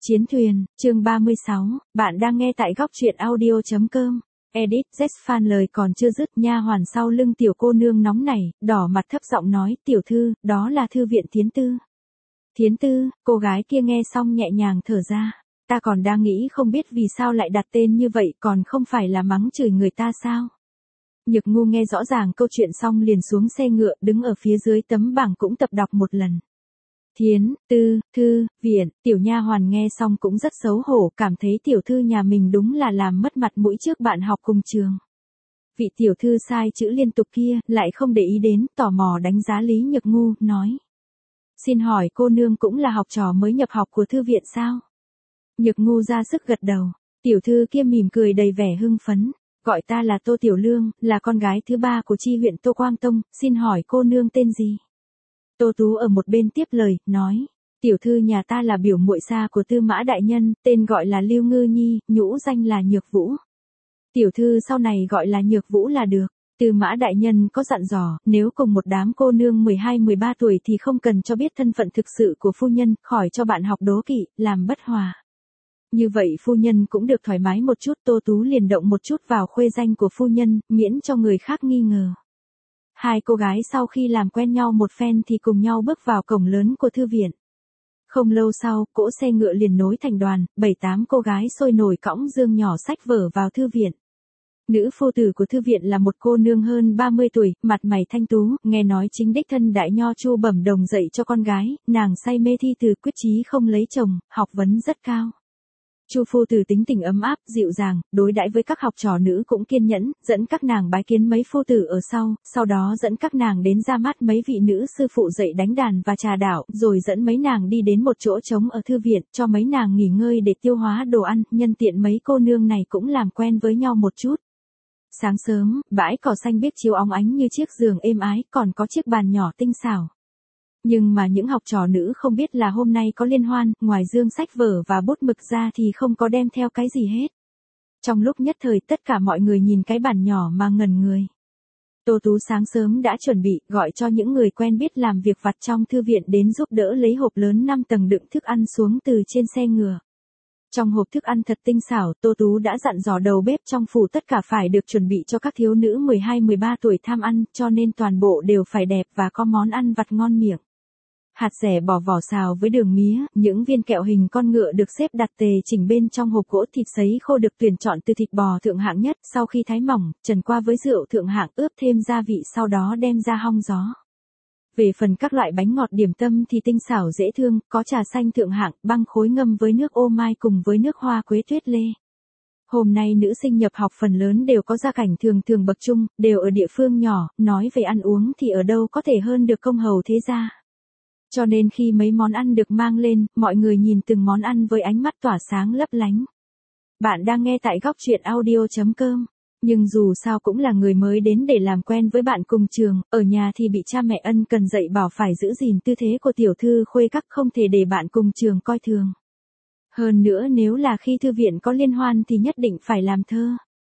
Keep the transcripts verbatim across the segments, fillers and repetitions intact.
Chiến thuyền, chương ba mươi sáu, bạn đang nghe tại góc truyện audio chấm com. Edit, Z-fan lời còn chưa dứt, nha hoàn sau lưng tiểu cô nương nóng nảy, đỏ mặt thấp giọng nói, tiểu thư, đó là thư viện Thiến Tư. Thiến Tư, cô gái kia nghe xong nhẹ nhàng thở ra, ta còn đang nghĩ không biết vì sao lại đặt tên như vậy, còn không phải là mắng chửi người ta sao. Nhược Ngu nghe rõ ràng câu chuyện xong liền xuống xe ngựa, đứng ở phía dưới tấm bảng cũng tập đọc một lần. Thiến Tư, thư viện, tiểu nha hoàn nghe xong cũng rất xấu hổ, cảm thấy tiểu thư nhà mình đúng là làm mất mặt mũi trước bạn học cùng trường. Vị tiểu thư sai chữ liên tục kia, lại không để ý đến, tò mò đánh giá Lý Nhược Ngu, nói. Xin hỏi cô nương cũng là học trò mới nhập học của thư viện sao? Nhược Ngu ra sức gật đầu, tiểu thư kia mỉm cười đầy vẻ hưng phấn, gọi ta là Tô Tiểu Lương, là con gái thứ ba của chi huyện Tô Quang Tông, xin hỏi cô nương tên gì? Tô Tú ở một bên tiếp lời, nói, tiểu thư nhà ta là biểu muội xa của Tư Mã đại nhân, tên gọi là Lưu Ngư Nhi, nhũ danh là Nhược Vũ. Tiểu thư sau này gọi là Nhược Vũ là được. Tư Mã đại nhân có dặn dò, nếu cùng một đám cô nương mười hai mười ba tuổi thì không cần cho biết thân phận thực sự của phu nhân, khỏi cho bạn học đố kỵ, làm bất hòa. Như vậy phu nhân cũng được thoải mái một chút. Tô Tú liền động một chút vào khuê danh của phu nhân, miễn cho người khác nghi ngờ. Hai cô gái sau khi làm quen nhau một phen thì cùng nhau bước vào cổng lớn của thư viện. Không lâu sau, cỗ xe ngựa liền nối thành đoàn, bảy tám cô gái sôi nổi cõng dương nhỏ sách vở vào thư viện. Nữ phu tử của thư viện là một cô nương hơn ba mươi tuổi, mặt mày thanh tú, nghe nói chính đích thân đại nho Chu Bẩm Đồng dạy cho con gái, nàng say mê thi từ, quyết chí không lấy chồng, học vấn rất cao. Chu phu tử tính tình ấm áp, dịu dàng, đối đãi với các học trò nữ cũng kiên nhẫn, dẫn các nàng bái kiến mấy phu tử ở sau, sau đó dẫn các nàng đến ra mắt mấy vị nữ sư phụ dạy đánh đàn và trà đạo, rồi dẫn mấy nàng đi đến một chỗ trống ở thư viện, cho mấy nàng nghỉ ngơi để tiêu hóa đồ ăn, nhân tiện mấy cô nương này cũng làm quen với nhau một chút. Sáng sớm, bãi cỏ xanh biếc chiếu óng ánh như chiếc giường êm ái, còn có chiếc bàn nhỏ tinh xảo. Nhưng mà những học trò nữ không biết là hôm nay có liên hoan, ngoài dương sách vở và bút mực ra thì không có đem theo cái gì hết. Trong lúc nhất thời tất cả mọi người nhìn cái bàn nhỏ mà ngẩn người. Tô Tú sáng sớm đã chuẩn bị, gọi cho những người quen biết làm việc vặt trong thư viện đến giúp đỡ lấy hộp lớn năm tầng đựng thức ăn xuống từ trên xe ngựa. Trong hộp thức ăn thật tinh xảo, Tô Tú đã dặn dò đầu bếp trong phủ tất cả phải được chuẩn bị cho các thiếu nữ mười hai mười ba tuổi tham ăn, cho nên toàn bộ đều phải đẹp và có món ăn vặt ngon miệng. Hạt dẻ bò vỏ xào với đường mía, những viên kẹo hình con ngựa được xếp đặt tề chỉnh bên trong hộp gỗ, thịt sấy khô được tuyển chọn từ thịt bò thượng hạng nhất, sau khi thái mỏng, trần qua với rượu thượng hạng, ướp thêm gia vị sau đó đem ra hong gió. Về phần các loại bánh ngọt điểm tâm thì tinh xảo dễ thương, có trà xanh thượng hạng, băng khối ngâm với nước ô mai cùng với nước hoa quế tuyết lê. Hôm nay nữ sinh nhập học phần lớn đều có gia cảnh thường thường bậc trung, đều ở địa phương nhỏ, nói về ăn uống thì ở đâu có thể hơn được công hầu thế gia. Cho nên khi mấy món ăn được mang lên, mọi người nhìn từng món ăn với ánh mắt tỏa sáng lấp lánh. Bạn đang nghe tại góc truyện audio chấm com. Nhưng dù sao cũng là người mới đến để làm quen với bạn cùng trường, ở nhà thì bị cha mẹ ân cần dạy bảo phải giữ gìn tư thế của tiểu thư khuê các, không thể để bạn cùng trường coi thường. Hơn nữa nếu là khi thư viện có liên hoan thì nhất định phải làm thơ.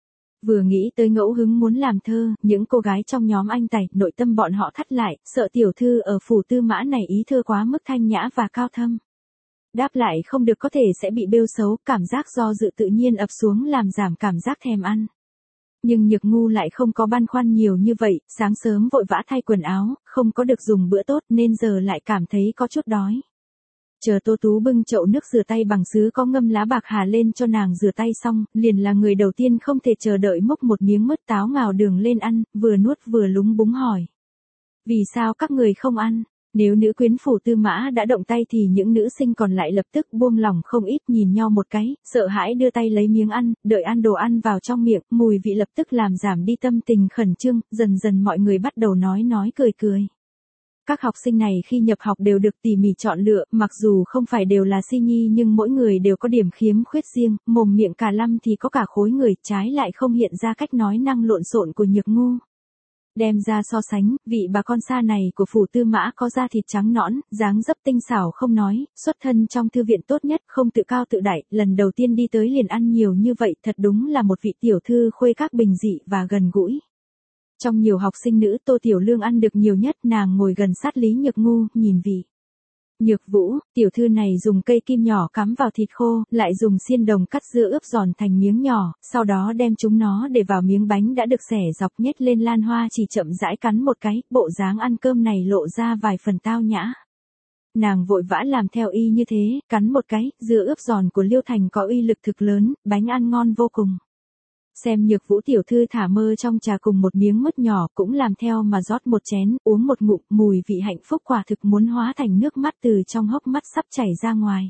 Vừa nghĩ tới ngẫu hứng muốn làm thơ, những cô gái trong nhóm anh Tài, nội tâm bọn họ thắt lại, sợ tiểu thư ở phủ Tư Mã này ý thơ quá mức thanh nhã và cao thâm. Đáp lại không được có thể sẽ bị bêu xấu, cảm giác do dự tự nhiên ập xuống làm giảm cảm giác thèm ăn. Nhưng Nhược Ngu lại không có băn khoăn nhiều như vậy, sáng sớm vội vã thay quần áo, không có được dùng bữa tốt nên giờ lại cảm thấy có chút đói. Chờ Tô Tú bưng chậu nước rửa tay bằng sứ có ngâm lá bạc hà lên cho nàng rửa tay xong, liền là người đầu tiên không thể chờ đợi múc một miếng mứt táo ngào đường lên ăn, vừa nuốt vừa lúng búng hỏi. Vì sao các người không ăn? Nếu nữ quyến phủ Tư Mã đã động tay thì những nữ sinh còn lại lập tức buông lỏng không ít, nhìn nhau một cái, sợ hãi đưa tay lấy miếng ăn, đợi ăn đồ ăn vào trong miệng, mùi vị lập tức làm giảm đi tâm tình khẩn trương, dần dần mọi người bắt đầu nói nói cười cười. Các học sinh này khi nhập học đều được tỉ mỉ chọn lựa, mặc dù không phải đều là si nhi nhưng mỗi người đều có điểm khiếm khuyết riêng, mồm miệng cả lăm thì có cả khối người, trái lại không hiện ra cách nói năng lộn xộn của Nhược Ngu. Đem ra so sánh, vị bà con xa này của phủ Tư Mã có da thịt trắng nõn, dáng dấp tinh xảo không nói, xuất thân trong thư viện tốt nhất, không tự cao tự đại, lần đầu tiên đi tới liền ăn nhiều như vậy, thật đúng là một vị tiểu thư khuê các bình dị và gần gũi. Trong nhiều học sinh nữ, Tô Tiểu Lương ăn được nhiều nhất, nàng ngồi gần sát Lý Nhược Ngu, nhìn vị Nhược Vũ, tiểu thư này dùng cây kim nhỏ cắm vào thịt khô, lại dùng xiên đồng cắt dưa ướp giòn thành miếng nhỏ, sau đó đem chúng nó để vào miếng bánh đã được xẻ dọc nhét lên lan hoa chỉ chậm rãi cắn một cái, bộ dáng ăn cơm này lộ ra vài phần tao nhã. Nàng vội vã làm theo y như thế, cắn một cái, dưa ướp giòn của Liêu Thành có uy lực thực lớn, bánh ăn ngon vô cùng. Xem Nhược Vũ tiểu thư thả mơ trong trà cùng một miếng mứt nhỏ cũng làm theo mà rót một chén, uống một ngụm, mùi vị hạnh phúc quả thực muốn hóa thành nước mắt từ trong hốc mắt sắp chảy ra ngoài.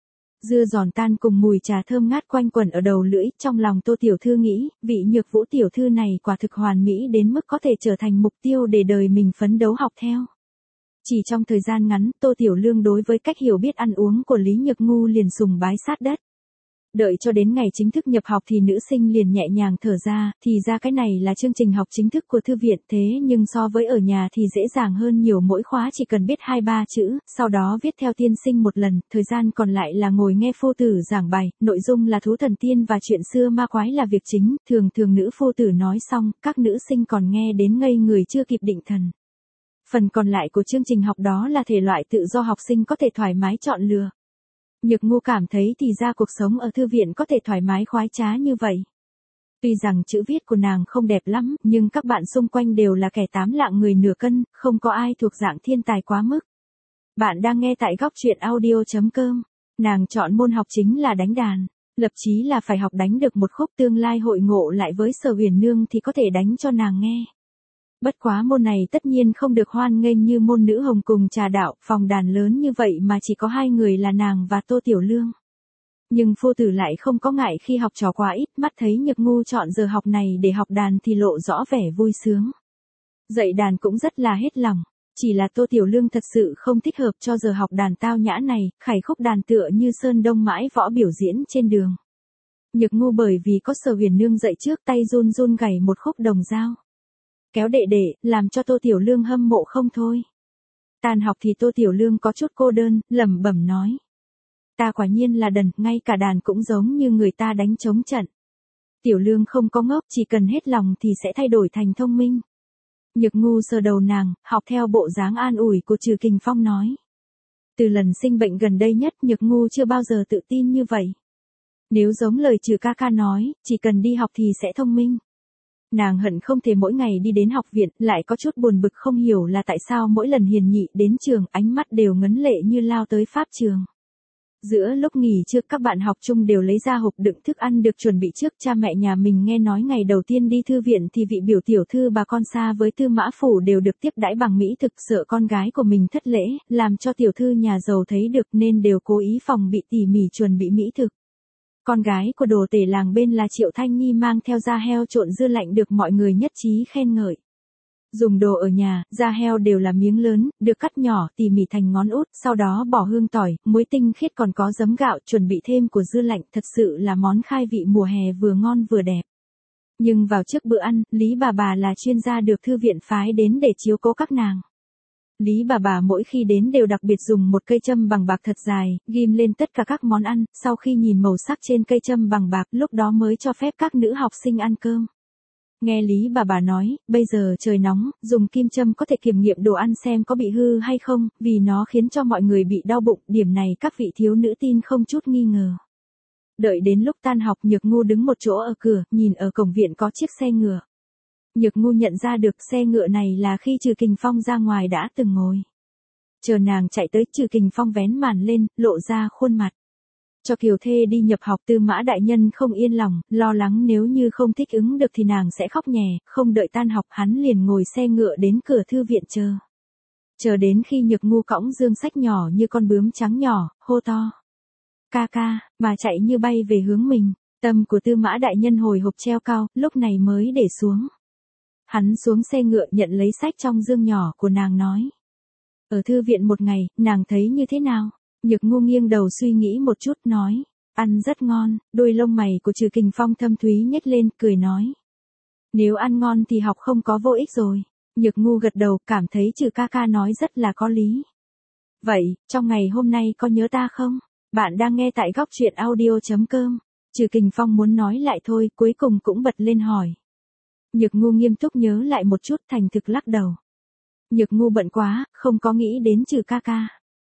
Dưa giòn tan cùng mùi trà thơm ngát quanh quẩn ở đầu lưỡi, trong lòng Tô tiểu thư nghĩ, vị Nhược Vũ tiểu thư này quả thực hoàn mỹ đến mức có thể trở thành mục tiêu để đời mình phấn đấu học theo. Chỉ trong thời gian ngắn, Tô Tiểu Lương đối với cách hiểu biết ăn uống của Lý Nhược Ngu liền sùng bái sát đất. Đợi cho đến ngày chính thức nhập học thì nữ sinh liền nhẹ nhàng thở ra, thì ra cái này là chương trình học chính thức của thư viện, thế nhưng so với ở nhà thì dễ dàng hơn nhiều, mỗi khóa chỉ cần biết hai ba chữ, sau đó viết theo tiên sinh một lần, thời gian còn lại là ngồi nghe phu tử giảng bài, nội dung là thú thần tiên và chuyện xưa ma quái là việc chính, thường thường nữ phu tử nói xong, các nữ sinh còn nghe đến ngây người chưa kịp định thần. Phần còn lại của chương trình học đó là thể loại tự do học sinh có thể thoải mái chọn lựa. Nhược Ngu cảm thấy thì ra cuộc sống ở thư viện có thể thoải mái khoái trá như vậy. Tuy rằng chữ viết của nàng không đẹp lắm, nhưng các bạn xung quanh đều là kẻ tám lạng người nửa cân, không có ai thuộc dạng thiên tài quá mức. Bạn đang nghe tại góc truyện audio chấm com. Nàng chọn môn học chính là đánh đàn. Lập chí là phải học đánh được một khúc, tương lai hội ngộ lại với Sở Huyền Nương thì có thể đánh cho nàng nghe. Bất quá môn này tất nhiên không được hoan nghênh như môn nữ hồng cùng trà đạo, phòng đàn lớn như vậy mà chỉ có hai người là nàng và Tô Tiểu Lương. Nhưng phu tử lại không có ngại khi học trò quá ít, mắt thấy Nhược Ngu chọn giờ học này để học đàn thì lộ rõ vẻ vui sướng. Dạy đàn cũng rất là hết lòng, chỉ là Tô Tiểu Lương thật sự không thích hợp cho giờ học đàn tao nhã này, khải khúc đàn tựa như sơn đông mãi võ biểu diễn trên đường. Nhược Ngu bởi vì có Sở Huyền Nương dạy trước, tay run run gảy một khúc đồng dao. Kéo đệ đệ, làm cho Tô Tiểu Lương hâm mộ không thôi. Tàn học thì Tô Tiểu Lương có chút cô đơn, lẩm bẩm nói. Ta quả nhiên là đần, ngay cả đàn cũng giống như người ta đánh trống trận. Tiểu Lương không có ngốc, chỉ cần hết lòng thì sẽ thay đổi thành thông minh. Nhược Ngu sờ đầu nàng, học theo bộ dáng an ủi của Trừ Kình Phong nói. Từ lần sinh bệnh gần đây nhất, Nhược Ngu chưa bao giờ tự tin như vậy. Nếu giống lời Trừ ca ca nói, chỉ cần đi học thì sẽ thông minh. Nàng hận không thể mỗi ngày đi đến học viện, lại có chút buồn bực không hiểu là tại sao mỗi lần Hiền Nhị đến trường, ánh mắt đều ngấn lệ như lao tới pháp trường. Giữa lúc nghỉ trưa các bạn học chung đều lấy ra hộp đựng thức ăn được chuẩn bị trước, cha mẹ nhà mình nghe nói ngày đầu tiên đi thư viện thì vị biểu tiểu thư bà con xa với Tư Mã Phủ đều được tiếp đãi bằng mỹ thực, sợ con gái của mình thất lễ, làm cho tiểu thư nhà giàu thấy được nên đều cố ý phòng bị tỉ mỉ chuẩn bị mỹ thực. Con gái của đồ tể làng bên là Triệu Thanh Nhi mang theo da heo trộn dưa lạnh được mọi người nhất trí khen ngợi. Dùng đồ ở nhà, da heo đều là miếng lớn, được cắt nhỏ tỉ mỉ thành ngón út, sau đó bỏ hương tỏi, muối tinh khiết còn có giấm gạo, chuẩn bị thêm của dưa lạnh, thật sự là món khai vị mùa hè vừa ngon vừa đẹp. Nhưng vào trước bữa ăn, Lý bà bà là chuyên gia được thư viện phái đến để chiếu cố các nàng. Lý bà bà mỗi khi đến đều đặc biệt dùng một cây châm bằng bạc thật dài, ghim lên tất cả các món ăn, sau khi nhìn màu sắc trên cây châm bằng bạc lúc đó mới cho phép các nữ học sinh ăn cơm. Nghe Lý bà bà nói, bây giờ trời nóng, dùng kim châm có thể kiểm nghiệm đồ ăn xem có bị hư hay không, vì nó khiến cho mọi người bị đau bụng, điểm này các vị thiếu nữ tin không chút nghi ngờ. Đợi đến lúc tan học, Nhược Ngu đứng một chỗ ở cửa, nhìn ở cổng viện có chiếc xe ngựa. Nhược Ngu nhận ra được xe ngựa này là khi Trừ Kình Phong ra ngoài đã từng ngồi. Chờ nàng chạy tới, Trừ Kình Phong vén màn lên, lộ ra khuôn mặt. Cho Kiều Thê đi nhập học, Tư Mã đại nhân không yên lòng, lo lắng nếu như không thích ứng được thì nàng sẽ khóc nhè, không đợi tan học hắn liền ngồi xe ngựa đến cửa thư viện chờ. Chờ đến khi Nhược Ngu cõng dương sách nhỏ như con bướm trắng nhỏ, hô to. Ca ca, mà chạy như bay về hướng mình, tâm của Tư Mã đại nhân hồi hộp treo cao, lúc này mới để xuống. Hắn xuống xe ngựa nhận lấy sách trong dương nhỏ của nàng nói. Ở thư viện một ngày, nàng thấy như thế nào? Nhược Ngu nghiêng đầu suy nghĩ một chút nói. Ăn rất ngon, đôi lông mày của Trừ Kình Phong thâm thúy nhếch lên, cười nói. Nếu ăn ngon thì học không có vô ích rồi. Nhược Ngu gật đầu, cảm thấy Trừ ca ca nói rất là có lý. Vậy, trong ngày hôm nay có nhớ ta không? Bạn đang nghe tại góc truyện audio chấm com. Trừ Kình Phong muốn nói lại thôi, cuối cùng cũng bật lên hỏi. Nhược Ngu nghiêm túc nhớ lại một chút, thành thực lắc đầu. Nhược Ngu bận quá, không có nghĩ đến Trừ ca ca.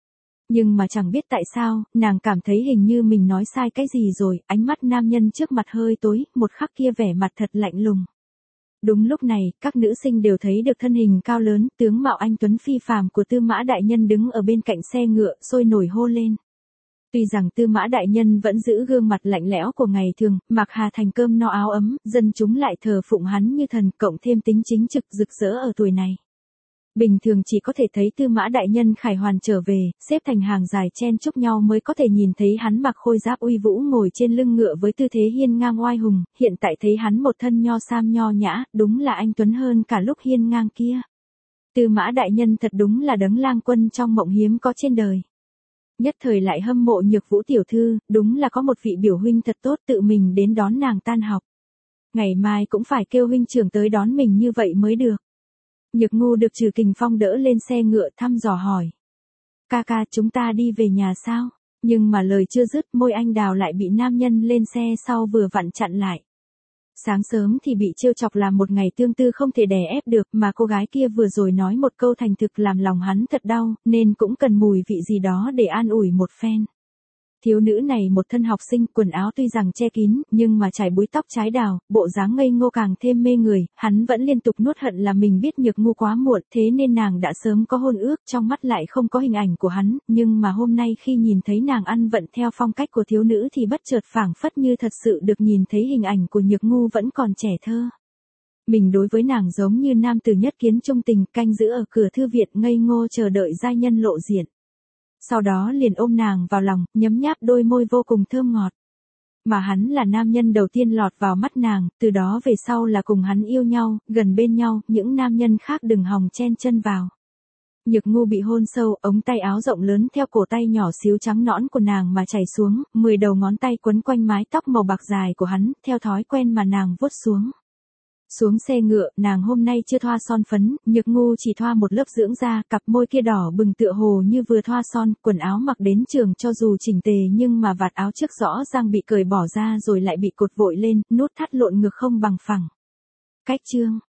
Nhưng mà chẳng biết tại sao, nàng cảm thấy hình như mình nói sai cái gì rồi, ánh mắt nam nhân trước mặt hơi tối, một khắc kia vẻ mặt thật lạnh lùng. Đúng lúc này, các nữ sinh đều thấy được thân hình cao lớn, tướng mạo anh tuấn phi phàm của Tư Mã đại nhân đứng ở bên cạnh xe ngựa, sôi nổi hô lên. Tuy rằng Tư Mã đại nhân vẫn giữ gương mặt lạnh lẽo của ngày thường, Mạc Hà Thành cơm no áo ấm, dân chúng lại thờ phụng hắn như thần, cộng thêm tính chính trực rực rỡ ở tuổi này. Bình thường chỉ có thể thấy Tư Mã đại nhân khải hoàn trở về, xếp thành hàng dài chen chúc nhau mới có thể nhìn thấy hắn mặc khôi giáp uy vũ ngồi trên lưng ngựa với tư thế hiên ngang oai hùng, hiện tại thấy hắn một thân nho sam nho nhã, đúng là anh tuấn hơn cả lúc hiên ngang kia. Tư Mã đại nhân thật đúng là đấng lang quân trong mộng hiếm có trên đời. Nhất thời lại hâm mộ Nhược Vũ tiểu thư, đúng là có một vị biểu huynh thật tốt tự mình đến đón nàng tan học. Ngày mai cũng phải kêu huynh trưởng tới đón mình như vậy mới được. Nhược Ngu được Trừ Kình Phong đỡ lên xe ngựa thăm dò hỏi. Ca ca chúng ta đi về nhà sao? Nhưng mà lời chưa dứt môi anh đào lại bị nam nhân lên xe sau vừa vặn chặn lại. Sáng sớm thì bị trêu chọc làm một ngày tương tư không thể đè ép được mà cô gái kia vừa rồi nói một câu thành thực làm lòng hắn thật đau nên cũng cần mùi vị gì đó để an ủi một phen. Thiếu nữ này một thân học sinh, quần áo tuy rằng che kín, nhưng mà trải búi tóc trái đào, bộ dáng ngây ngô càng thêm mê người, hắn vẫn liên tục nuốt hận là mình biết Nhược Ngu quá muộn, thế nên nàng đã sớm có hôn ước, trong mắt lại không có hình ảnh của hắn, nhưng mà hôm nay khi nhìn thấy nàng ăn vận theo phong cách của thiếu nữ thì bất chợt phảng phất như thật sự được nhìn thấy hình ảnh của Nhược Ngu vẫn còn trẻ thơ. Mình đối với nàng giống như nam tử nhất kiến trung tình, canh giữ ở cửa thư viện ngây ngô chờ đợi giai nhân lộ diện. Sau đó liền ôm nàng vào lòng, nhấm nháp đôi môi vô cùng thơm ngọt. Mà hắn là nam nhân đầu tiên lọt vào mắt nàng, từ đó về sau là cùng hắn yêu nhau, gần bên nhau, những nam nhân khác đừng hòng chen chân vào. Nhược Ngu bị hôn sâu, ống tay áo rộng lớn theo cổ tay nhỏ xíu trắng nõn của nàng mà chảy xuống, mười đầu ngón tay quấn quanh mái tóc màu bạc dài của hắn, theo thói quen mà nàng vuốt xuống. Xuống xe ngựa, nàng hôm nay chưa thoa son phấn, Nhược Ngu chỉ thoa một lớp dưỡng da, cặp môi kia đỏ bừng tựa hồ như vừa thoa son, quần áo mặc đến trường cho dù chỉnh tề nhưng mà vạt áo trước rõ ràng bị cởi bỏ ra rồi lại bị cột vội lên, nút thắt lộn ngực không bằng phẳng. Cách chương